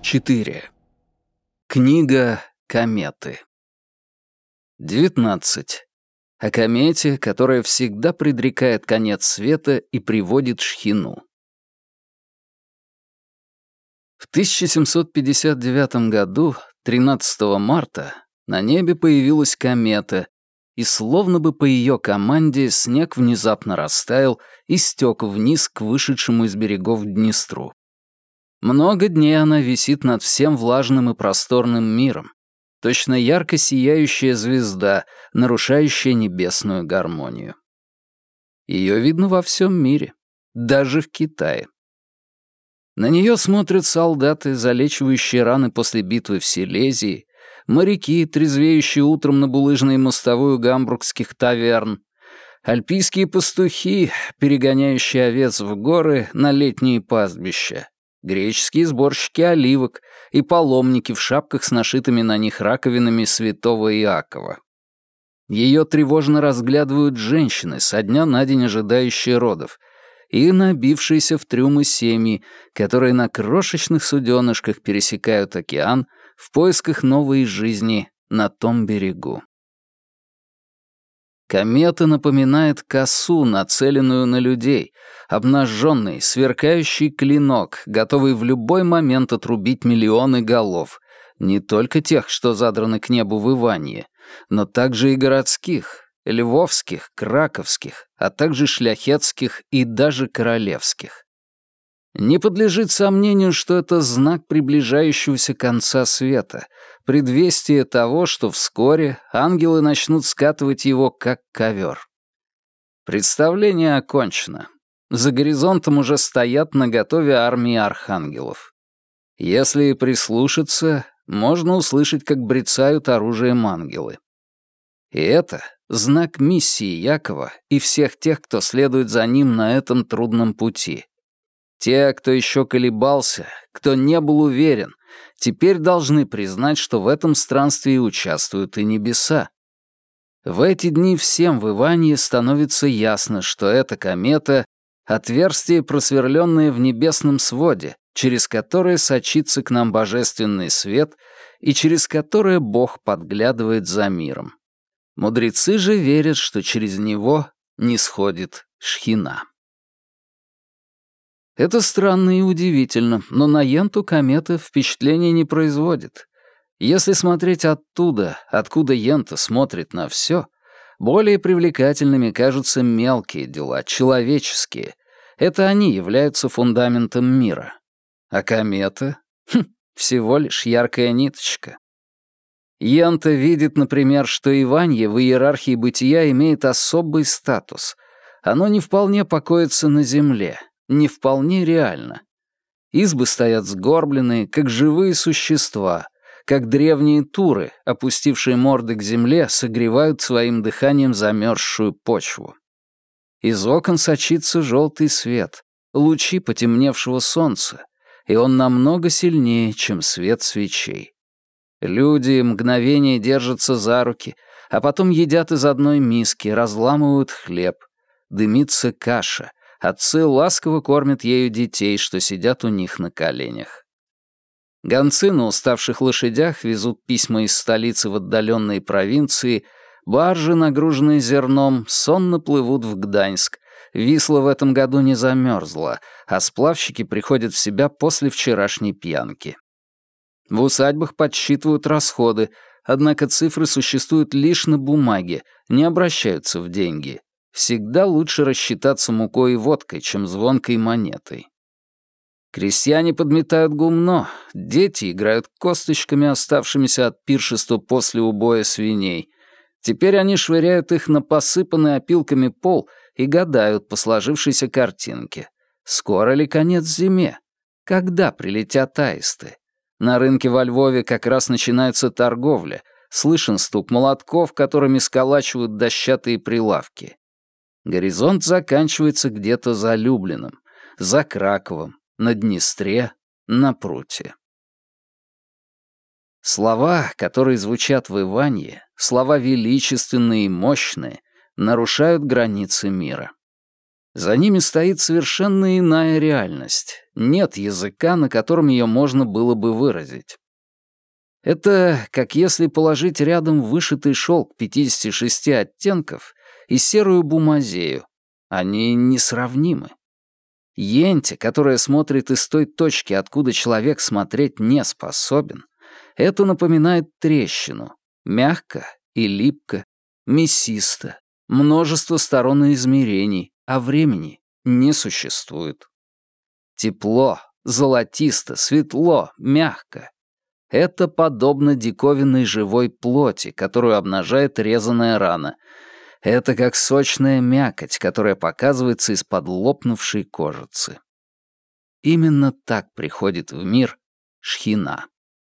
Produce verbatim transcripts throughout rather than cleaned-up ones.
четыре. Книга кометы. девятнадцать. О комете, которая всегда предрекает конец света и приводит шхину. В тысяча семьсот пятьдесят девятом году, тринадцатого марта, на небе появилась комета, и словно бы по ее команде снег внезапно растаял и стек вниз к вышедшему из берегов Днестру. Много дней она висит над всем влажным и просторным миром, точно ярко сияющая звезда, нарушающая небесную гармонию. Ее видно во всем мире, даже в Китае. На нее смотрят солдаты, залечивающие раны после битвы в Силезии, моряки, трезвеющие утром на булыжной мостовую гамбургских таверн, альпийские пастухи, перегоняющие овец в горы на летние пастбища, греческие сборщики оливок и паломники в шапках с нашитыми на них раковинами святого Иакова. Ее тревожно разглядывают женщины, со дня на день ожидающие родов, и набившиеся в трюмы семьи, которые на крошечных суденышках пересекают океан в поисках новой жизни на том берегу. Комета напоминает косу, нацеленную на людей, обнаженный, сверкающий клинок, готовый в любой момент отрубить миллионы голов, не только тех, что задраны к небу в Иванье, но также и городских, львовских, краковских, а также шляхетских и даже королевских. Не подлежит сомнению, что это знак приближающегося конца света, предвестие того, что вскоре ангелы начнут скатывать его как ковер. Представление окончено. За горизонтом уже стоят наготове армии архангелов. Если прислушаться, можно услышать, как брецают оружием ангелы. И это знак миссии Якова и всех тех, кто следует за ним на этом трудном пути. Те, кто еще колебался, кто не был уверен, теперь должны признать, что в этом странстве участвуют и небеса. В эти дни всем в Иванье становится ясно, что эта комета — отверстие, просверленное в небесном своде, через которое сочится к нам божественный свет и через которое Бог подглядывает за миром. Мудрецы же верят, что через него нисходит шхина. Это странно и удивительно, но на Йенту комета впечатления не производит. Если смотреть оттуда, откуда Йента смотрит на все, более привлекательными кажутся мелкие дела, человеческие. Это они являются фундаментом мира. А комета? Хм, всего лишь яркая ниточка. Йента видит, например, что Иванье в иерархии бытия имеет особый статус. Оно не вполне покоится на земле, не вполне реально. Избы стоят сгорбленные, как живые существа, как древние туры, опустившие морды к земле, согревают своим дыханием замерзшую почву. Из окон сочится желтый свет, лучи потемневшего солнца, и он намного сильнее, чем свет свечей. Люди мгновение держатся за руки, а потом едят из одной миски, разламывают хлеб. Дымится каша. Отцы ласково кормят ею детей, что сидят у них на коленях. Гонцы на уставших лошадях везут письма из столицы в отдаленные провинции, баржи, нагруженные зерном, сонно плывут в Гданьск. Висла в этом году не замерзла, а сплавщики приходят в себя после вчерашней пьянки. В усадьбах подсчитывают расходы, однако цифры существуют лишь на бумаге, не обращаются в деньги. Всегда лучше рассчитаться мукой и водкой, чем звонкой монетой. Крестьяне подметают гумно, дети играют косточками, оставшимися от пиршества после убоя свиней. Теперь они швыряют их на посыпанный опилками пол и гадают по сложившейся картинке. Скоро ли конец зиме? Когда прилетят аисты? На рынке во Львове как раз начинается торговля. Слышен стук молотков, которыми сколачивают дощатые прилавки. Горизонт заканчивается где-то за Люблином, за Краковом, на Днестре, на Пруте. Слова, которые звучат в Иванье, слова величественные и мощные, нарушают границы мира. За ними стоит совершенно иная реальность. Нет языка, на котором ее можно было бы выразить. Это как если положить рядом вышитый шелк пятидесяти шести оттенков и серую бумазею. Они несравнимы. Йенти, которая смотрит из той точки, откуда человек смотреть не способен, это напоминает трещину. Мягко и липко, мясисто, множество сторон и измерений, а времени не существует. Тепло, золотисто, светло, мягко. Это подобно диковинной живой плоти, которую обнажает резаная рана. Это как сочная мякоть, которая показывается из-под лопнувшей кожицы. Именно так приходит в мир Шхина.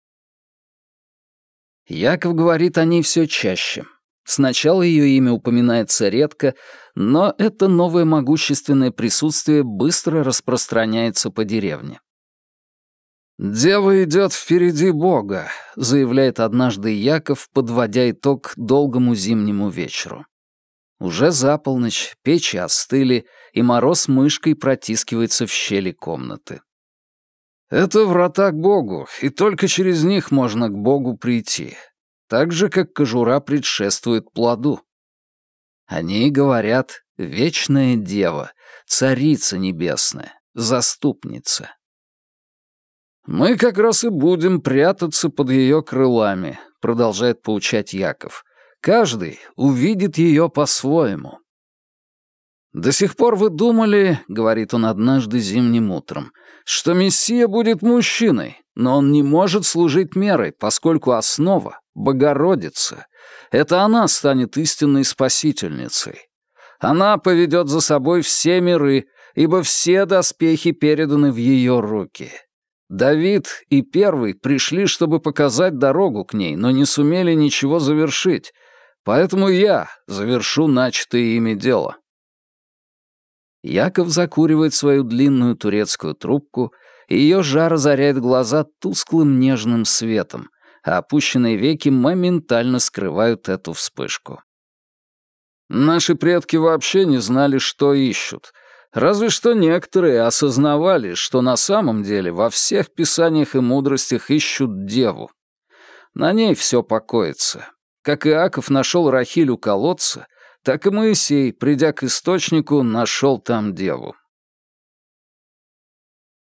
Яков говорит о ней все чаще. Сначала ее имя упоминается редко, но это новое могущественное присутствие быстро распространяется по деревне. «Дева идет впереди Бога», — заявляет однажды Яков, подводя итог долгому зимнему вечеру. Уже за полночь, печи остыли, и мороз мышкой протискивается в щели комнаты. «Это врата к Богу, и только через них можно к Богу прийти, так же, как кожура предшествует плоду». Они говорят «Вечная Дева», «Царица Небесная», «Заступница». «Мы как раз и будем прятаться под ее крылами», — продолжает поучать Яков. «Каждый увидит ее по-своему». «До сих пор вы думали, — говорит он однажды зимним утром, — что Мессия будет мужчиной, но он не может служить мерой, поскольку основа — Богородица. Это она станет истинной спасительницей. Она поведет за собой все миры, ибо все доспехи переданы в ее руки». Давид и Первый пришли, чтобы показать дорогу к ней, но не сумели ничего завершить, поэтому я завершу начатое ими дело. Яков закуривает свою длинную турецкую трубку, и ее жар озаряет глаза тусклым нежным светом, а опущенные веки моментально скрывают эту вспышку. Наши предки вообще не знали, что ищут. Разве что некоторые осознавали, что на самом деле во всех писаниях и мудростях ищут деву. На ней все покоится. Как Иаков нашел Рахиль у колодца, так и Моисей, придя к источнику, нашел там деву.